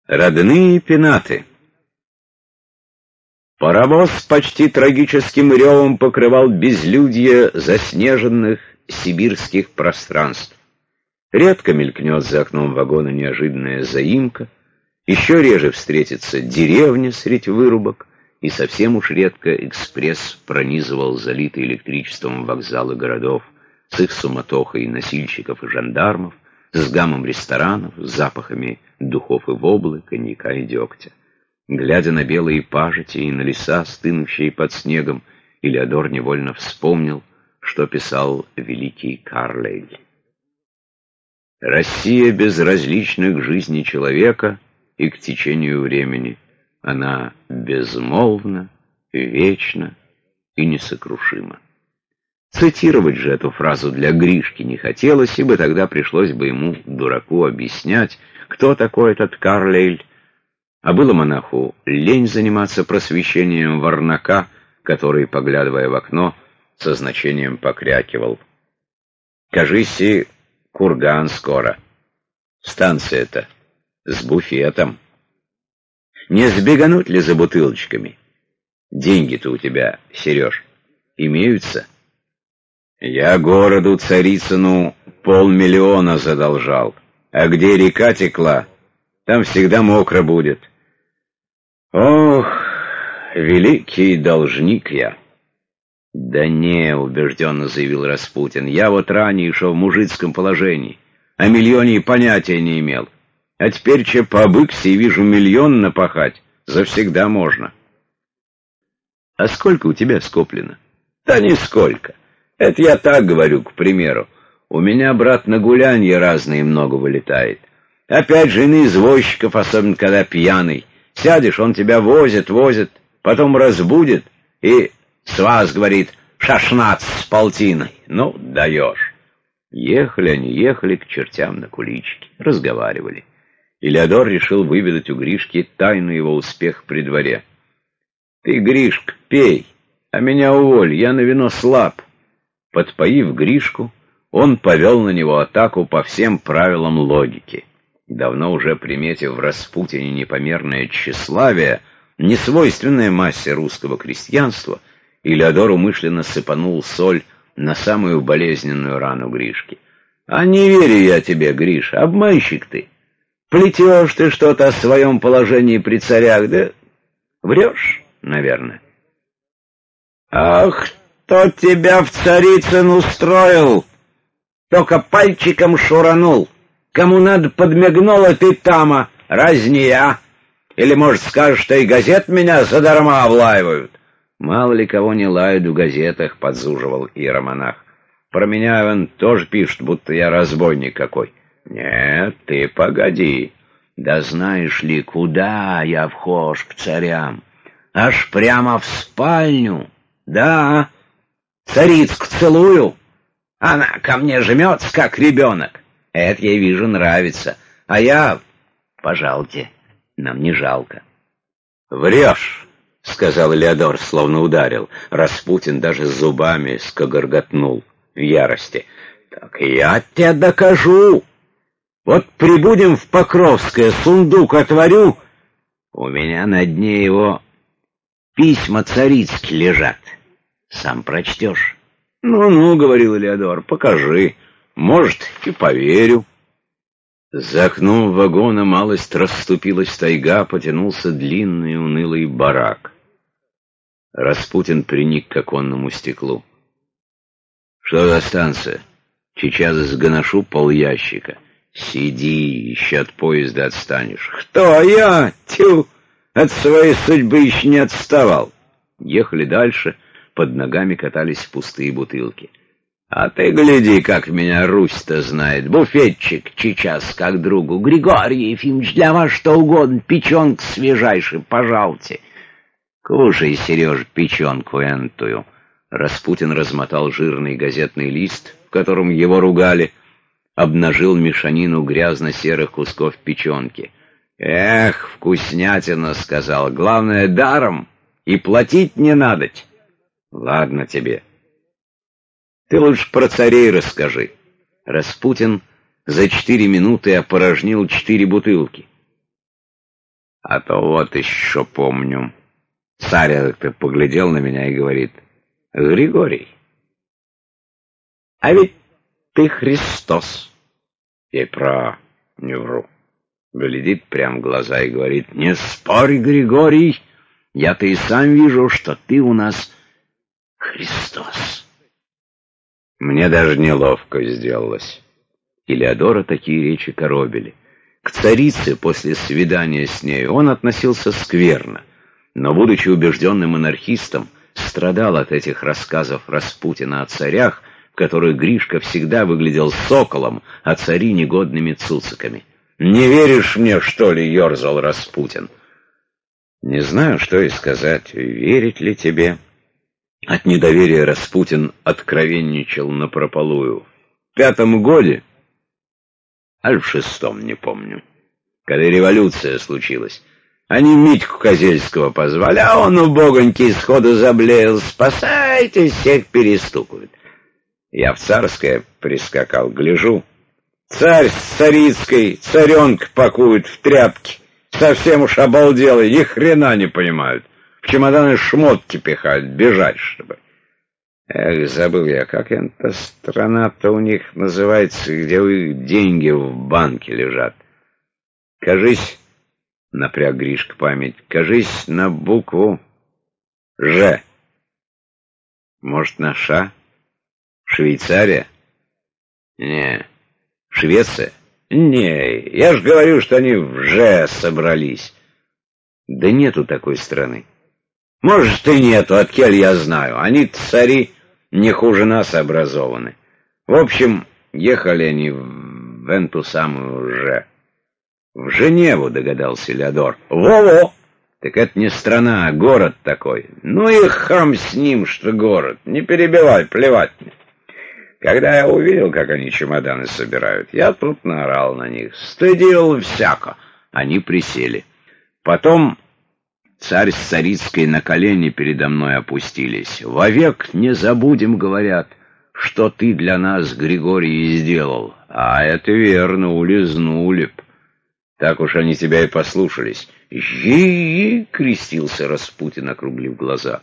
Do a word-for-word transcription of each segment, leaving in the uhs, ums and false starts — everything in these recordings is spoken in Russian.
Родные пенаты. Паровоз почти трагическим ревом покрывал безлюдье заснеженных сибирских пространств. Редко мелькнет за окном вагона неожиданная заимка, еще реже встретится деревня средь вырубок, и совсем уж редко экспресс пронизывал залитые электричеством вокзалы городов с их суматохой носильщиков и жандармов, с гамом ресторанов, с запахами духов и воблы, коньяка и дегтя. Глядя на белые пажити и на леса, стынущие под снегом, Элеодор невольно вспомнил, что писал великий Карлейль. Россия безразлична к жизни человека и к течению времени. Она безмолвна, вечна и несокрушима. Цитировать же эту фразу для Гришки не хотелось, ибо тогда пришлось бы ему, дураку, объяснять, кто такой этот Карлейль, а было монаху лень заниматься просвещением Варнака, который, поглядывая в окно, со значением покрякивал. «Кажись, и курган скоро. Станция-то с буфетом. Не сбегануть ли за бутылочками? Деньги-то у тебя, Сереж, имеются?» «Я городу Царицыну полмиллиона задолжал, а где река текла, там всегда мокро будет. Ох, великий должник я!» «Да не», — убежденно заявил Распутин, — «я вот ранее шел в мужицком положении, о миллионе и понятия не имел. А теперь че по быксе вижу миллион напахать, завсегда можно». «А сколько у тебя скоплено?» «Да нисколько. Это я так говорю, к примеру. У меня, брат, на гулянье разные много вылетает. Опять же, на извозчиков, особенно когда пьяный. Сядешь, он тебя возит, возит, потом разбудит и с вас, говорит, шашнац с полтиной. Ну, даешь». Ехали они, ехали к чертям на куличке, разговаривали. Элеодор решил выведать у Гришки тайну его успеха при дворе. «Ты, Гришка, пей, а меня уволь, я на вино слаб». Подпоив Гришку, он повел на него атаку по всем правилам логики. Давно уже приметив в Распутине непомерное тщеславие, несвойственное массе русского крестьянства, Элеодор умышленно сыпанул соль на самую болезненную рану Гришки. «А не верю я тебе, Гриша, обманщик ты. Плетешь ты что-то о своем положении при царях, да врешь, наверное». «Ах, кто тебя в Царицын устроил? Только пальчиком шуранул. Кому надо подмигнул, а ты тама. Раз не я. Или, может, скажешь, что и газет меня задарма облаивают?» «Мало ли кого не лают в газетах», — подзуживал иеромонах. «Про меня он тоже пишет, будто я разбойник какой». «Нет, ты погоди. Да знаешь ли, куда я вхож к царям? Аж прямо в спальню. Да, царицку целую. Она ко мне жмется, как ребенок. Это ей, вижу, нравится. А я, пожалуйте, нам не жалко». «Врешь», — сказал Элеодор, словно ударил. Распутин даже зубами скогорготнул в ярости. «Так я тебе докажу. Вот прибудем в Покровское, сундук отворю, у меня на дне его письма царицки лежат. Сам прочтешь». «Ну-ну», — говорил Элеодор, — «покажи. Может, и поверю». За окном вагона малость расступилась тайга, потянулся длинный унылый барак. Распутин приник к оконному стеклу. «Что за станция? Сейчас сгоношу полящика». «Сиди, еще от поезда отстанешь». «Кто я? Тю! От своей судьбы еще не отставал». Ехали дальше, под ногами катались пустые бутылки. «А ты гляди, как меня Русь-то знает. Буфетчик сейчас как другу. Григорий Ефимович, для вас что угодно, печенка свежайшая, пожалуйте». «Кушай, Сереж, печенку энтую». Распутин размотал жирный газетный лист, в котором его ругали, обнажил мешанину грязно-серых кусков печенки. «Эх, вкуснятина», — сказал, — «главное, даром, и платить не надоть». «Ладно тебе. Ты лучше про царей расскажи». Распутин за четыре минуты опорожнил четыре бутылки. А то вот еще помню. Царь как-то поглядел на меня и говорит: Григорий, а ведь ты Христос. Я про не вру. Глядит прям в глаза и говорит: не спорь, Григорий, я-то и сам вижу, что ты у нас Христос. Мне даже неловко сделалось. Илеодора такие речи коробили. К царице после свидания с ней он относился скверно, но, будучи убежденным монархистом, страдал от этих рассказов Распутина о царях, в которых Гришка всегда выглядел соколом, а цари негодными цуциками. «Не веришь мне, что ли?» — ерзал Распутин. Не знаю, что и сказать, верить ли тебе. От недоверия Распутин откровенничал напропалую. В пятом годе, аль в шестом, не помню, когда революция случилась, они Митьку Козельского позвали, а он, убогонький, сходу заблеял: «Спасайтесь!» Всех перестукивает. Я в Царское прискакал, гляжу, царь с царицкой царенка пакуют в тряпки, совсем уж обалделы, ни хрена не понимают, в чемоданы шмотки пихают, бежать чтобы. Эх, забыл я, как эта страна-то у них называется, где у них деньги в банке лежат. Кажись, напряг Гришка память, кажись, на букву «Ж». Может, на «Ш»? Швейцария? Не. Швеция? Не, я ж говорю, что они в «Ж» собрались. Да нету такой страны. Может, и нету, откель я знаю. Они цари не хуже нас образованы. В общем, ехали они в эту самую «Ж». В Женеву, догадался Илеодор. Во-во! Так это не страна, а город такой. Ну и хам с ним, что город. Не перебивай, плевать мне. Когда я увидел, как они чемоданы собирают, я тут наорал на них. Стыдил всяко. Они присели. Потом царь с царицкой на колени передо мной опустились. «Вовек не забудем, — говорят, — что ты для нас, Григорий, сделал». А это верно, улизнули б. Так уж они тебя и послушались. «Жи!» — крестился Распутин, округлив глаза.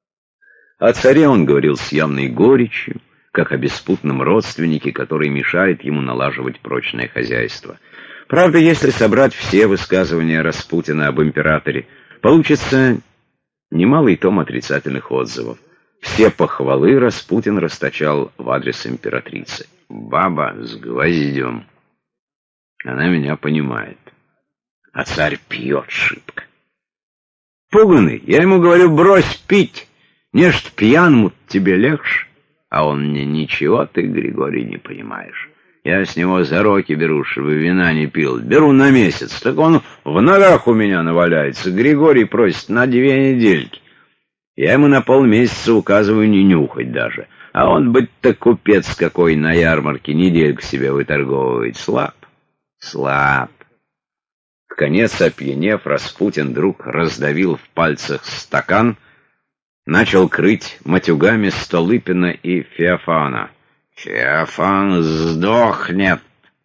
О царе он говорил с явной горечью, как о беспутном родственнике, который мешает ему налаживать прочное хозяйство. Правда, если собрать все высказывания Распутина об императоре, получится немалый том отрицательных отзывов. Все похвалы Распутин расточал в адрес императрицы. Баба с гвоздем. Она меня понимает. А царь пьет шибко. Пуганый, я ему говорю: брось пить, нечто пьяному тебе легче. А он мне: ничего ты, Григорий, не понимаешь. Я с него зароки беру, чтобы вина не пил. Беру на месяц, так он в ногах у меня наваляется. Григорий просит на две недельки. Я ему на полмесяца указываю не нюхать даже. А он, быть-то купец какой, на ярмарке недельку себе выторговывает. Слаб, слаб. Вконец опьянев, Распутин вдруг раздавил в пальцах стакан, начал крыть матюгами Столыпина и Феофана. Феофан сдохнет.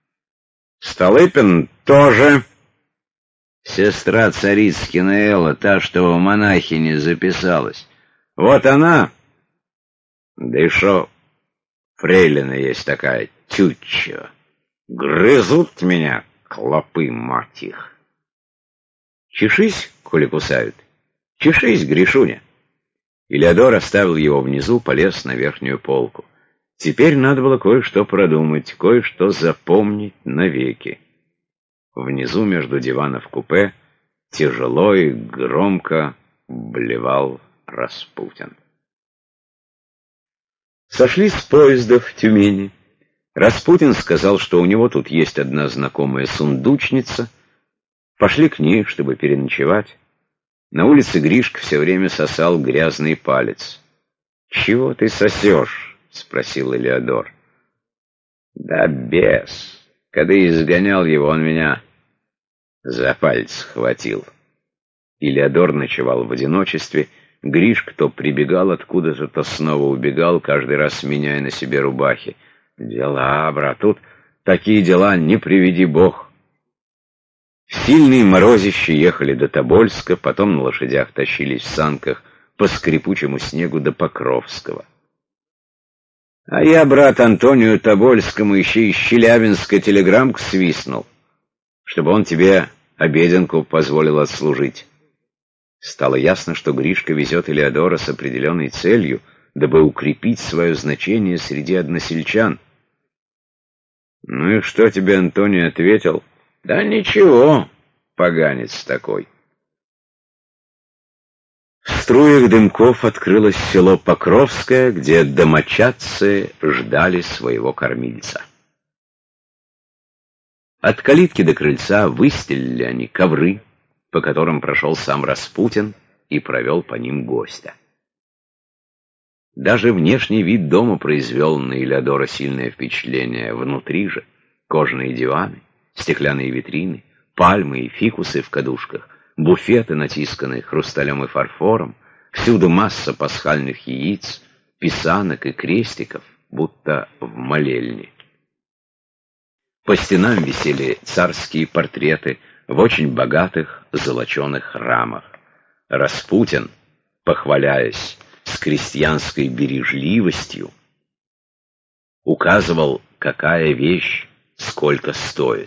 Столыпин тоже. Сестра Царицкина Элла, та, что в монахини записалась. Вот она. Да и шо, фрейлина есть такая, тютча. Грызут меня, клопы, мать их. Чешись, коли кусают. Чешись, Гришуня. Илеодор оставил его внизу, полез на верхнюю полку. Теперь надо было кое-что продумать, кое-что запомнить навеки. Внизу между диванов купе тяжело и громко блевал Распутин. Сошли с поезда в Тюмени. Распутин сказал, что у него тут есть одна знакомая сундучница. Пошли к ней, чтобы переночевать. На улице Гришка все время сосал грязный палец. «Чего ты сосешь?» — спросил Илеодор. «Да бес. Когда изгонял его, он меня за палец схватил». Илеодор ночевал в одиночестве. Гришка то прибегал откуда-то, то снова убегал, каждый раз меняя на себе рубахи. «Дела, брат, тут такие дела, не приведи Бог». Сильные морозища ехали до Тобольска, потом на лошадях тащились в санках по скрипучему снегу до Покровского. А я, брат, Антонию Тобольскому еще из Челябинска телеграммку свистнул, чтобы он тебе обеденку позволил отслужить. Стало ясно, что Гришка везет Элеодора с определенной целью, дабы укрепить свое значение среди односельчан. Ну и что тебе Антоний ответил? Да ничего, поганец такой. В струях дымков открылось село Покровское, где домочадцы ждали своего кормильца. От калитки до крыльца выстелили они ковры, по которым прошел сам Распутин и провел по ним гостя. Даже внешний вид дома произвел на Элеодора сильное впечатление. Внутри же кожаные диваны, стеклянные витрины, пальмы и фикусы в кадушках, буфеты, натисканные хрусталем и фарфором, всюду масса пасхальных яиц, писанок и крестиков, будто в молельне. По стенам висели царские портреты в очень богатых золоченых рамах. Распутин, похваляясь с крестьянской бережливостью, указывал, какая вещь сколько стоит.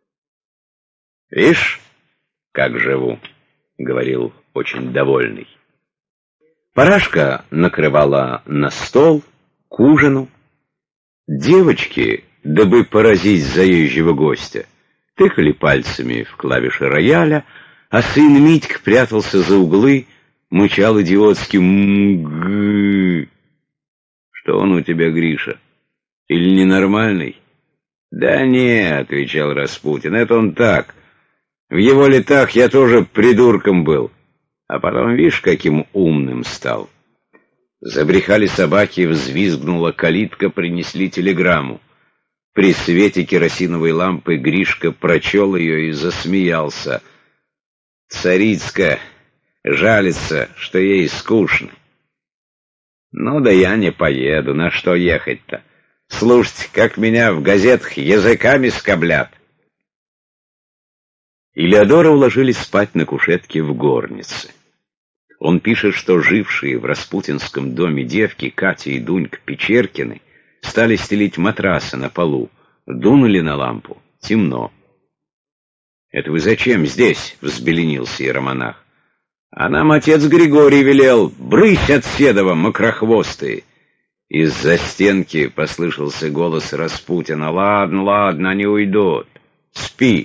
«Вишь, как живу», — говорил очень довольный. Парашка накрывала на стол, к ужину. Девочки, дабы поразить заезжего гостя, тыкали пальцами в клавиши рояля, а сын Митька прятался за углы, мычал идиотски «м-г». «Что он у тебя, Гриша? Или ненормальный?» «Да не», — отвечал Распутин, — «это он так. В его летах я тоже придурком был, а потом, видишь, каким умным стал». Забрехали собаки, взвизгнула калитка, принесли телеграмму. При свете керосиновой лампы Гришка прочел ее и засмеялся. «Царицка жалится, что ей скучно». «Ну да я не поеду, на что ехать-то? Слушайте, как меня в газетах языками скоблят». Элеодора уложили спать на кушетке в горнице. Он пишет, что жившие в распутинском доме девки Катя и Дунька Печеркины стали стелить матрасы на полу, дунули на лампу, темно. «Это вы зачем здесь?» — взбеленился иеромонах. «А нам отец Григорий велел, брысь от седова, мокрохвостые!» Из-за стенки послышался голос Распутина. «Ладно, ладно, они уйдут. Спи».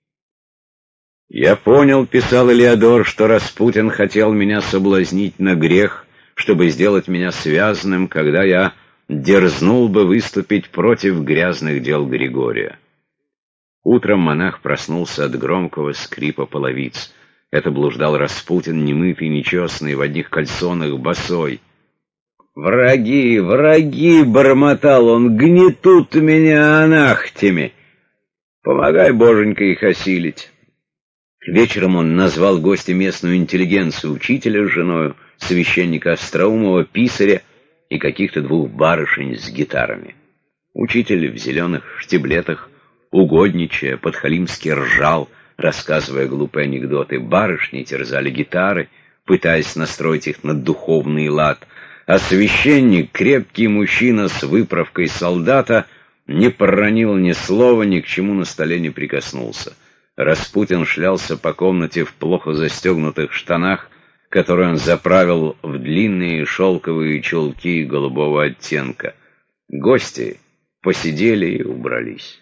«Я понял, — писал Элеодор, — что Распутин хотел меня соблазнить на грех, чтобы сделать меня связанным, когда я дерзнул бы выступить против грязных дел Григория». Утром монах проснулся от громкого скрипа половиц. Это блуждал Распутин, немытый, нечесанный, в одних кальсонах, босой. «Враги, враги!» — бормотал он. «Гнетут меня анахтями! Помогай, боженька, их осилить!» Вечером он назвал гостя местную интеллигенцию, учителя с женою, священника Остроумова, писаря и каких-то двух барышень с гитарами. Учитель в зеленых штиблетах, угодничая, подхалимски ржал, рассказывая глупые анекдоты. Барышни терзали гитары, пытаясь настроить их на духовный лад, а священник, крепкий мужчина с выправкой солдата, не проронил ни слова, ни к чему на столе не прикоснулся. Распутин шлялся по комнате в плохо застегнутых штанах, которые он заправил в длинные шелковые чулки голубого оттенка. Гости посидели и убрались.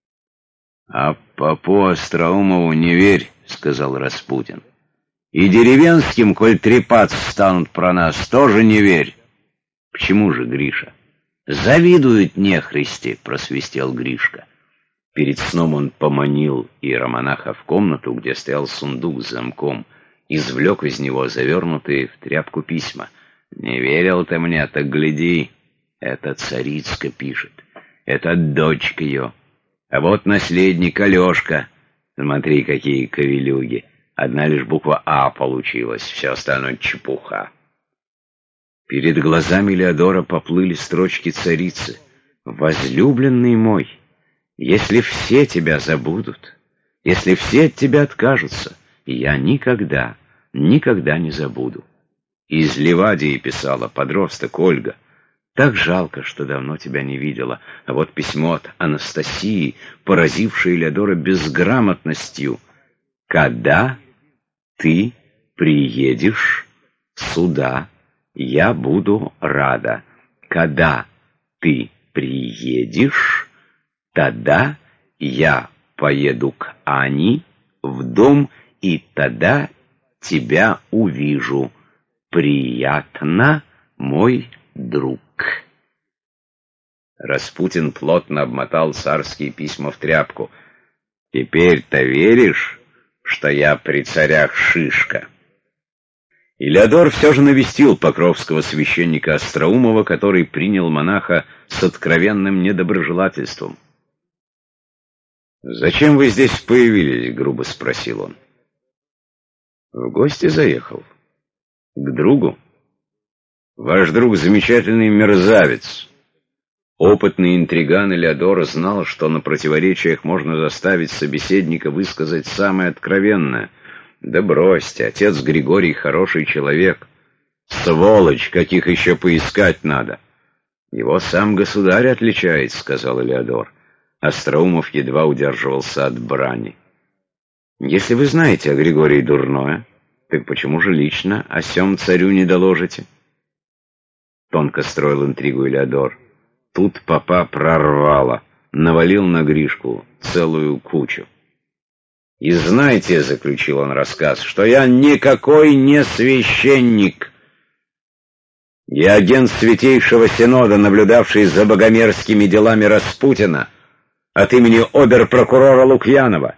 «А попу Остроумову не верь, — сказал Распутин. — И деревенским, коль трепаться станут про нас, тоже не верь». «Почему же, Гриша?» «Завидуют нехристи, — просвистел Гришка. Перед сном он поманил иеромонаха в комнату, где стоял сундук с замком, извлек из него завернутые в тряпку письма. «Не верил ты мне, так гляди, это царицка пишет, это дочка ее. А вот наследник Алешка. Смотри, какие ковелюги. Одна лишь буква «А» получилась, все остальное чепуха». Перед глазами Элеодора поплыли строчки царицы. «Возлюбленный мой, если все тебя забудут, если все от тебя откажутся, я никогда, никогда не забуду. Из Ливадии писала подросток Ольга. Так жалко, что давно тебя не видела. А вот письмо от Анастасии, поразившее Элеодора безграмотностью. Когда ты приедешь сюда, я буду рада. Когда ты приедешь, тогда я поеду к Ане в дом, и тогда тебя увижу. Приятно, мой друг. Распутин плотно обмотал царские письма в тряпку. Теперь-то веришь, что я при царях шишка? Элеодор все же навестил покровского священника Остроумова, который принял монаха с откровенным недоброжелательством. «Зачем вы здесь появились?» — грубо спросил он. «В гости заехал. К другу. Ваш друг замечательный мерзавец». Опытный интриган Элеодор знал, что на противоречиях можно заставить собеседника высказать самое откровенное. «Да бросьте, отец Григорий хороший человек. Сволочь, каких еще поискать надо». «Его сам государь отличает», — сказал Элеодор. Остроумов едва удерживался от брани. «Если вы знаете о Григории дурное, так почему же лично о сём царю не доложите?» Тонко строил интригу Элеодор. Тут попа прорвало, навалил на Гришку целую кучу. «И знаете, — заключил он рассказ, — что я никакой не священник. Я агент Святейшего Синода, наблюдавший за богомерзкими делами Распутина от имени обер-прокурора Лукьянова.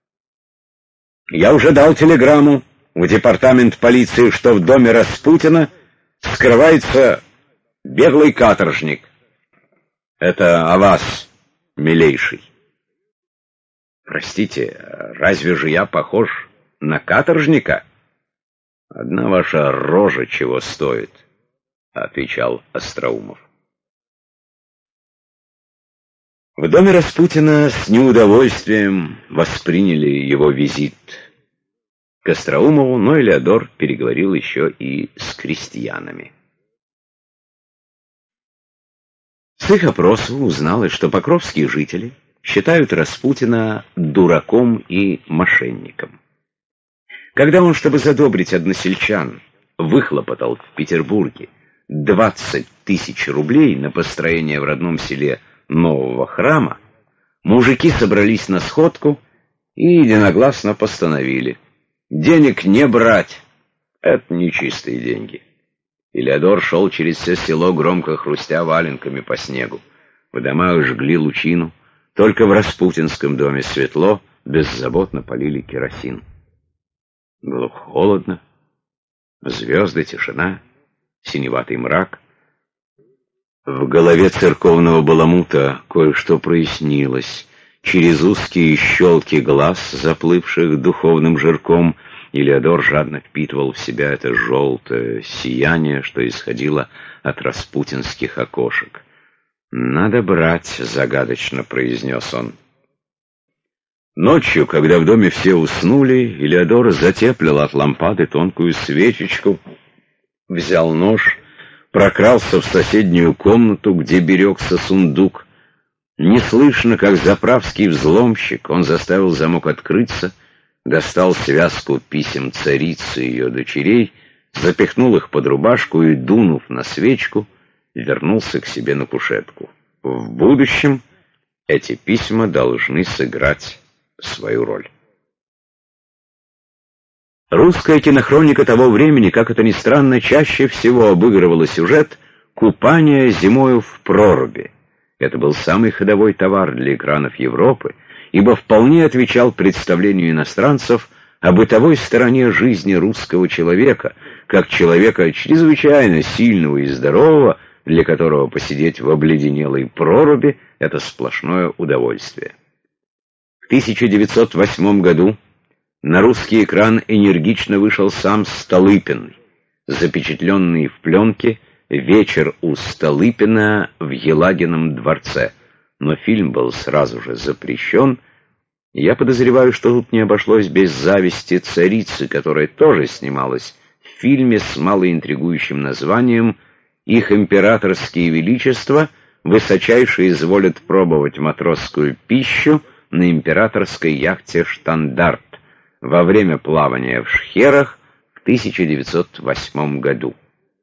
Я уже дал телеграмму в департамент полиции, что в доме Распутина скрывается беглый каторжник. Это о вас, милейший». «Простите, разве же я похож на каторжника?» «Одна ваша рожа чего стоит», — отвечал Остроумов. В доме Распутина с неудовольствием восприняли его визит к Остроумову, но Элеодор переговорил еще и с крестьянами. С их опроса узналось, что покровские жители считают Распутина дураком и мошенником. Когда он, чтобы задобрить односельчан, выхлопотал в Петербурге двадцать тысяч рублей на построение в родном селе нового храма, мужики собрались на сходку и единогласно постановили: денег не брать, это нечистые деньги. Элеодор шел через все село, громко хрустя валенками по снегу. В домах жгли лучину, только в Распутинском доме светло, беззаботно полили керосин. Было холодно, звезды, тишина, синеватый мрак. В голове церковного баламута кое-что прояснилось. Через узкие щелки глаз, заплывших духовным жирком, Элеодор жадно впитывал в себя это желтое сияние, что исходило от распутинских окошек. «Надо брать», — загадочно произнес он. Ночью, когда в доме все уснули, Элеодор затеплил от лампады тонкую свечечку, взял нож, прокрался в соседнюю комнату, где берегся сундук. Неслышно, как заправский взломщик, он заставил замок открыться, достал связку писем царицы и ее дочерей, запихнул их под рубашку и, дунув на свечку, вернулся к себе на кушетку. В будущем эти письма должны сыграть свою роль. Русская кинохроника того времени, как это ни странно, чаще всего обыгрывала сюжет «Купание зимою в проруби». Это был самый ходовой товар для экранов Европы, ибо вполне отвечал представлению иностранцев о бытовой стороне жизни русского человека, как человека чрезвычайно сильного и здорового, для которого посидеть в обледенелой проруби — это сплошное удовольствие. В тысяча девятьсот восьмом году на русский экран энергично вышел сам Столыпин, запечатленный в пленке «Вечер у Столыпина в Елагином дворце», но фильм был сразу же запрещен, Я подозреваю, что тут не обошлось без зависти царицы, которая тоже снималась в фильме с малоинтригующим названием «Их императорские величества высочайше изволят пробовать матросскую пищу на императорской яхте «Штандарт» во время плавания в Шхерах в тысяча девятьсот восьмом году.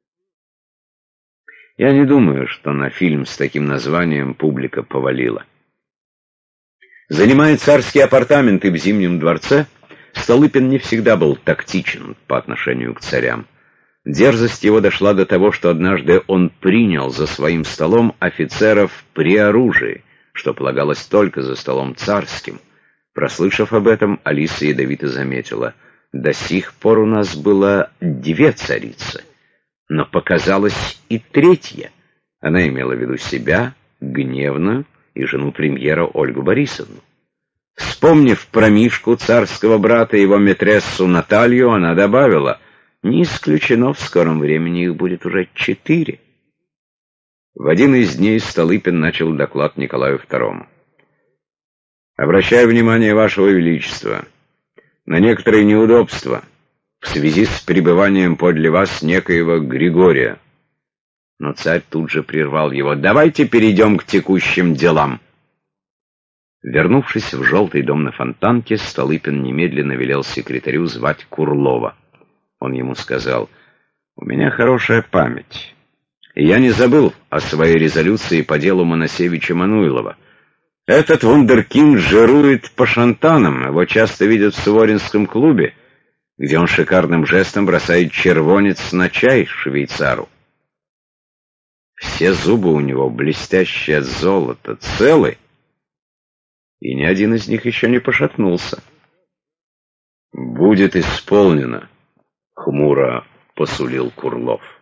Я не думаю, что на фильм с таким названием публика повалила. Занимая царские апартаменты в Зимнем дворце, Столыпин не всегда был тактичен по отношению к царям. Дерзость его дошла до того, что однажды он принял за своим столом офицеров при оружии, что полагалось только за столом царским. Прослышав об этом, Алиса ядовито заметила: «До сих пор у нас было две царицы, но показалась и третья». Она имела в виду себя, гневную, и жену премьера Ольгу Борисовну. Вспомнив про Мишку, царского брата, и его митрессу Наталью, она добавила: «Не исключено, в скором времени их будет уже четыре». В один из дней Столыпин начал доклад Николаю второму. «Обращаю внимание Вашего Величества на некоторые неудобства в связи с пребыванием подле вас некоего Григория». Но царь тут же прервал его: «Давайте перейдем к текущим делам». Вернувшись в желтый дом на Фонтанке, Столыпин немедленно велел секретарю звать Курлова. Он ему сказал: «У меня хорошая память, и я не забыл о своей резолюции по делу Моносевича Мануйлова. Этот вундеркинд жирует по шантанам, его часто видят в Суворинском клубе, где он шикарным жестом бросает червонец на чай швейцару. Все зубы у него, блестящие от золота, целы, и ни один из них еще не пошатнулся». «Будет исполнено», — хмуро посулил Курлов.